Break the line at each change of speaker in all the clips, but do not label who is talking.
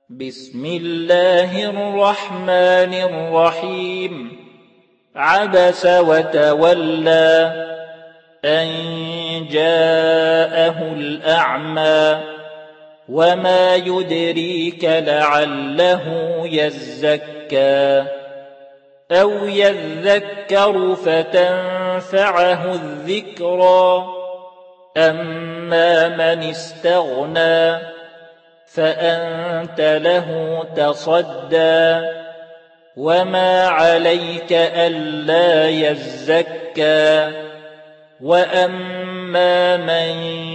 بسم الله الرحمن الرحيم عبس وتولى أن جاءه الأعمى وما يدريك لعله يزكى أو يذكر فتنفعه الذكرى أما من استغنى فأنت له تصدى وما عليك ألا يزكى وأما من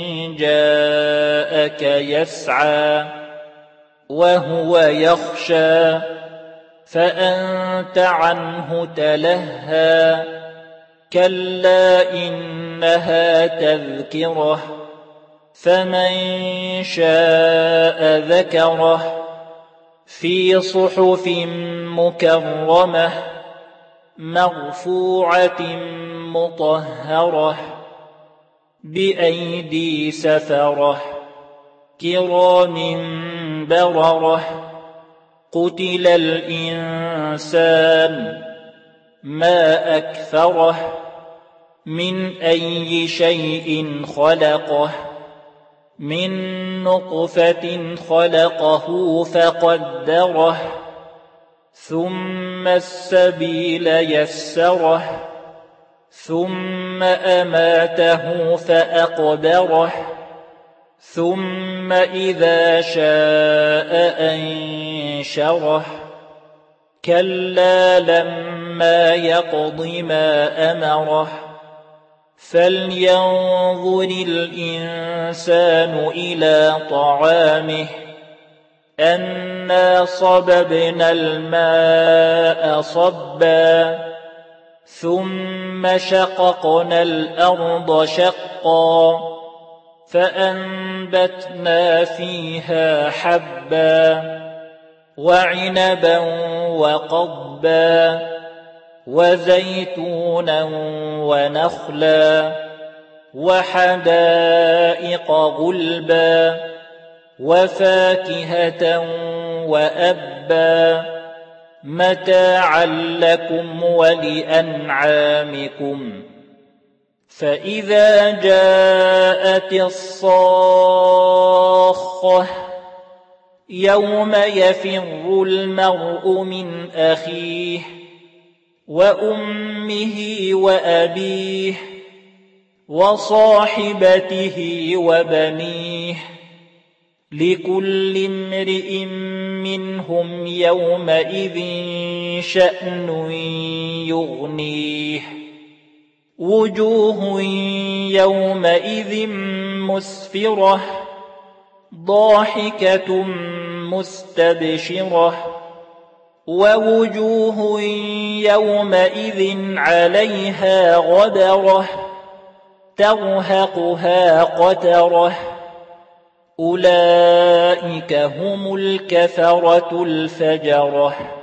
جاءك يسعى وهو يخشى فأنت عنه تلهى كلا إنها تذكرة فمن شاء ذكره في صحف مكرمة مرفوعة مطهرة بأيدي سفرة كرام بررة قتل الإنسان ما أكفره من أي شيء خلقه من نطفة خلقه فقدره ثم السبيل يسره ثم أماته فأقبره ثم إذا شاء أنشره كلا لما يقض ما أمره فلينظر الإنسان إلى طعامه أنا صببنا الماء صبا ثم شققنا الأرض شقا فأنبتنا فيها حبا وعنبا وقضبا وزيتونا ونخلا وحدائق غلبا وفاكهة وأبا متاعا لكم ولأنعامكم فإذا جاءت الصاخة يوم يفر المرء من أخيه وأمه وأبيه وصاحبته وبنيه لكل امرئ منهم يومئذ شأن يغنيه وجوه يومئذ مسفرة ضاحكة مستبشرة ووجوه يومئذ عليها غبرة ترهقها قترة أولئك هم الكفرة الفجرة